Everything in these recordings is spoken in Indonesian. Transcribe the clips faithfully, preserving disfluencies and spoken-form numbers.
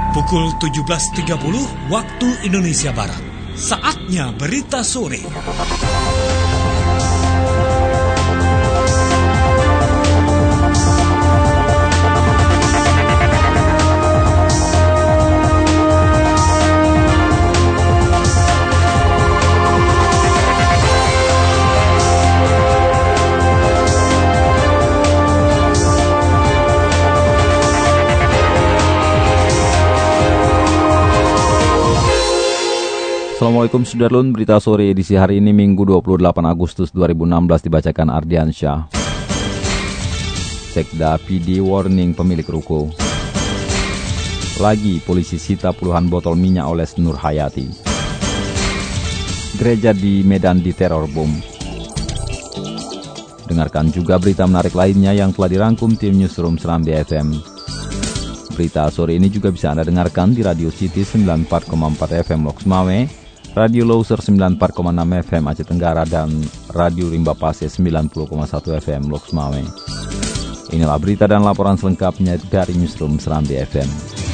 Pukul tujuh belas tiga puluh waktu Indonesia Barat. Saatnya berita sore. Assalamualaikum Sudarlun, berita sore edisi hari ini Minggu dua puluh delapan Agustus dua ribu enam belas dibacakan Ardiansyah. Sekda P D warning pemilik ruko. Lagi polisi sita puluhan botol minyak oles Nur Hayati. Gereja di Medan diteror bom. Dengarkan juga berita menarik lainnya yang telah dirangkum tim Newsroom Serambi F M. Berita sore ini juga bisa Anda dengarkan di Radio City sembilan puluh empat koma empat F M Loks Mawai, Radio Loser sembilan puluh empat koma enam F M Aceh Tenggara, dan Radio Rimba Pase sembilan puluh koma satu F M Loks Mawai. Inilah berita dan laporan selengkapnya dari Newsroom Serambi F M.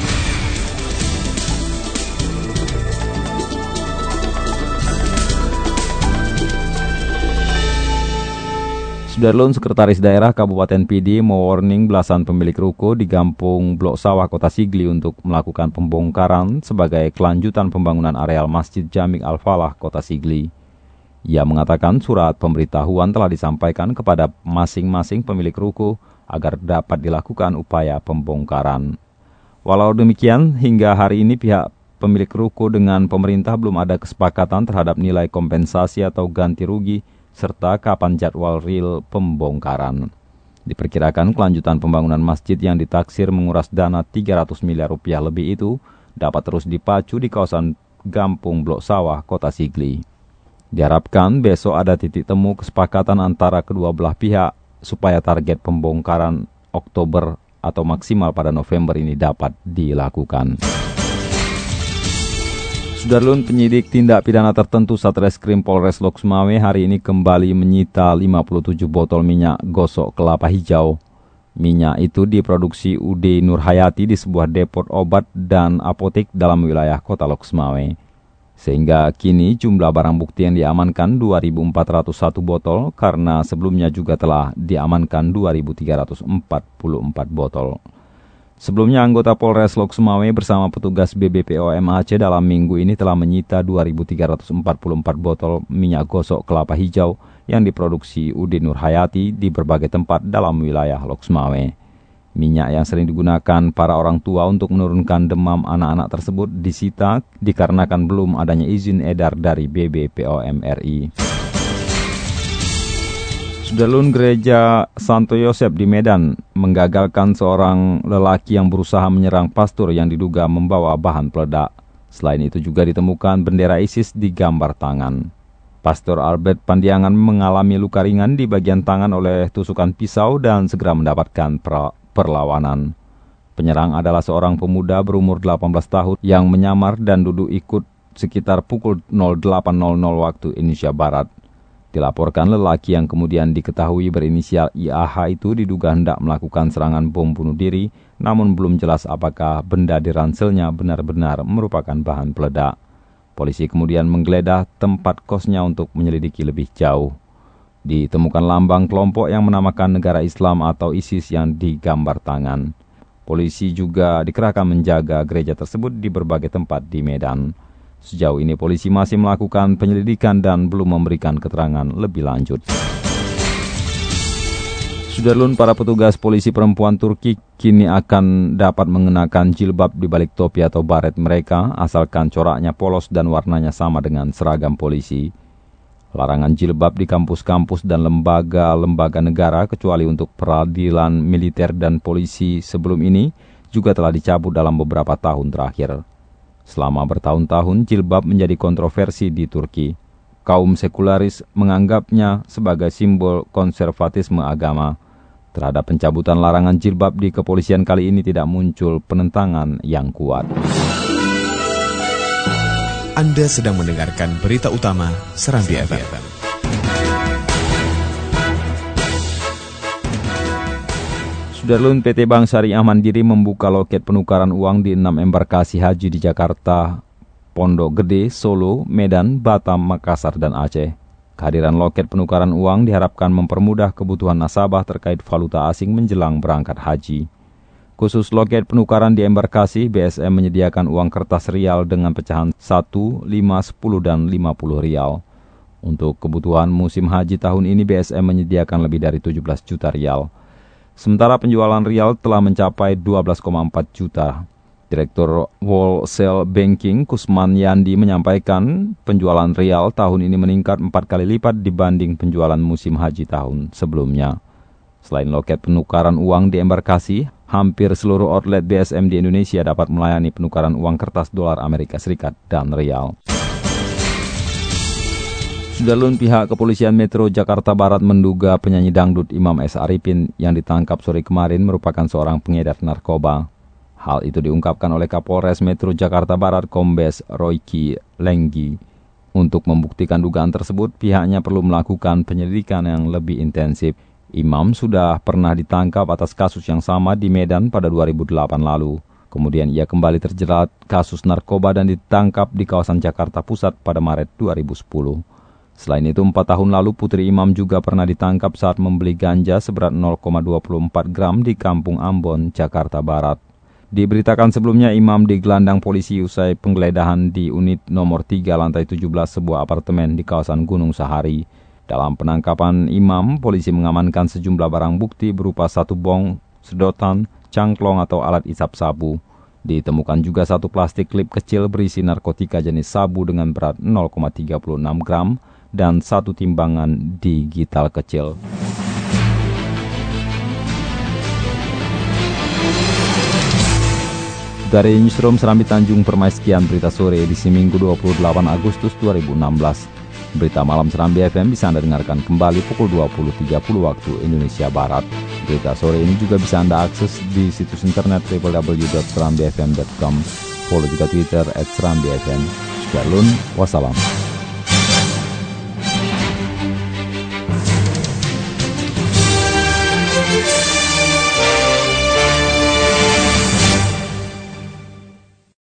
Sudarlun, Sekretaris Daerah Kabupaten P D mewarning belasan pemilik ruko di Gampung Blok Sawah, Kota Sigli untuk melakukan pembongkaran sebagai kelanjutan pembangunan areal Masjid Jami' Al-Falah, Kota Sigli. Ia mengatakan surat pemberitahuan telah disampaikan kepada masing-masing pemilik ruko agar dapat dilakukan upaya pembongkaran. Walau demikian, hingga hari ini pihak pemilik ruko dengan pemerintah belum ada kesepakatan terhadap nilai kompensasi atau ganti rugi serta kapan jadwal real pembongkaran. Diperkirakan kelanjutan pembangunan masjid yang ditaksir menguras dana tiga ratus miliar rupiah lebih itu dapat terus dipacu di kawasan Gampung Blok Sawah, Kota Sigli. Diharapkan besok ada titik temu kesepakatan antara kedua belah pihak supaya target pembongkaran Oktober atau maksimal pada November ini dapat dilakukan. Sudarlun, penyidik tindak pidana tertentu Satreskrim Polres Loks Mawai hari ini kembali menyita lima puluh tujuh botol minyak gosok kelapa hijau. Minyak itu diproduksi U D Nur Hayati di sebuah depot obat dan apotek dalam wilayah kota Loks Mawai. Sehingga kini jumlah barang bukti yang diamankan dua ribu empat ratus satu botol karena sebelumnya juga telah diamankan dua ribu tiga ratus empat puluh empat botol. Sebelumnya anggota Polres Loks Mawai bersama petugas B B P O M Aceh dalam minggu ini telah menyita dua ribu tiga ratus empat puluh empat botol minyak gosok kelapa hijau yang diproduksi U D Nur Hayati di berbagai tempat dalam wilayah Loks Mawai. Minyak yang sering digunakan para orang tua untuk menurunkan demam anak-anak tersebut disita dikarenakan belum adanya izin edar dari B B P O M R I. Sudarlun, Gereja Santo Yosef di Medan menggagalkan seorang lelaki yang berusaha menyerang pastor yang diduga membawa bahan peledak. Selain itu juga ditemukan bendera ISIS di gambar tangan. Pastor Albert Pandiangan mengalami luka ringan di bagian tangan oleh tusukan pisau dan segera mendapatkan perlawanan. Penyerang adalah seorang pemuda berumur delapan belas tahun yang menyamar dan duduk ikut sekitar pukul delapan waktu Indonesia Barat. Dilaporkan lelaki yang kemudian diketahui berinisial I A H itu diduga hendak melakukan serangan bom bunuh diri, namun belum jelas apakah benda di ranselnya benar-benar merupakan bahan peledak. Polisi kemudian menggeledah tempat kosnya untuk menyelidiki lebih jauh. Ditemukan lambang kelompok yang menamakan negara Islam atau ISIS yang digambar tangan. Polisi juga dikerahkan menjaga gereja tersebut di berbagai tempat di Medan. Sejauh ini polisi masih melakukan penyelidikan dan belum memberikan keterangan lebih lanjut. Sudarlun, para petugas polisi perempuan Turki kini akan dapat mengenakan jilbab di balik topi atau baret mereka asalkan coraknya polos dan warnanya sama dengan seragam polisi. Larangan jilbab di kampus-kampus dan lembaga-lembaga negara kecuali untuk peradilan militer dan polisi sebelum ini juga telah dicabut dalam beberapa tahun terakhir. Selama bertahun-tahun, jilbab menjadi kontroversi di Turki. Kaum sekularis menganggapnya sebagai simbol konservatisme agama. Terhadap pencabutan larangan jilbab di kepolisian kali ini tidak muncul penentangan yang kuat. Anda sedang mendengarkan berita utama Serambi F M. Sudarlun, P T Bank Syariah Mandiri membuka loket penukaran uang di enam embarkasi haji di Jakarta, Pondok Gede, Solo, Medan, Batam, Makassar, dan Aceh. Kehadiran loket penukaran uang diharapkan mempermudah kebutuhan nasabah terkait valuta asing menjelang berangkat haji. Khusus loket penukaran di embarkasi, B S M menyediakan uang kertas rial dengan pecahan satu, lima, sepuluh, dan lima puluh rial. Untuk kebutuhan musim haji tahun ini, B S M menyediakan lebih dari tujuh belas juta rial. Sementara penjualan rial telah mencapai dua belas koma empat juta. Direktur Wholesale Banking Kusman Yandi menyampaikan penjualan rial tahun ini meningkat empat kali lipat dibanding penjualan musim haji tahun sebelumnya. Selain loket penukaran uang di embarkasi, hampir seluruh outlet B S M di Indonesia dapat melayani penukaran uang kertas dolar Amerika Serikat dan rial. Sudarlun, pihak Kepolisian Metro Jakarta Barat menduga penyanyi dangdut Imam S. Arifin yang ditangkap sore kemarin merupakan seorang pengedar narkoba. Hal itu diungkapkan oleh Kapolres Metro Jakarta Barat Kombes Royki Lenggi. Untuk membuktikan dugaan tersebut, pihaknya perlu melakukan penyelidikan yang lebih intensif. Imam sudah pernah ditangkap atas kasus yang sama di Medan pada dua ribu delapan lalu. Kemudian ia kembali terjerat kasus narkoba dan ditangkap di kawasan Jakarta Pusat pada Maret dua ribu sepuluh. Selain itu, empat tahun lalu Putri Imam juga pernah ditangkap saat membeli ganja seberat nol koma dua empat gram di Kampung Ambon, Jakarta Barat. Diberitakan sebelumnya Imam digelandang polisi usai penggeledahan di unit nomor tiga lantai tujuh belas sebuah apartemen di kawasan Gunung Sahari. Dalam penangkapan Imam, polisi mengamankan sejumlah barang bukti berupa satu bong, sedotan, cangklong atau alat isap sabu. Ditemukan juga satu plastik klip kecil berisi narkotika jenis sabu dengan berat nol koma tiga enam gram dan satu timbangan digital kecil. Dari Newsroom Serambi Tanjung Permai, sekian berita sore edisi Minggu dua puluh delapan Agustus dua ribu enam belas. Berita malam Serambi F M bisa Anda dengarkan kembali pukul dua puluh tiga puluh waktu Indonesia Barat. Berita sore ini juga bisa Anda akses di situs internet w w w dot serambi f m dot com. Follow juga Twitter at serambi f m. Sudarlun, wassalam.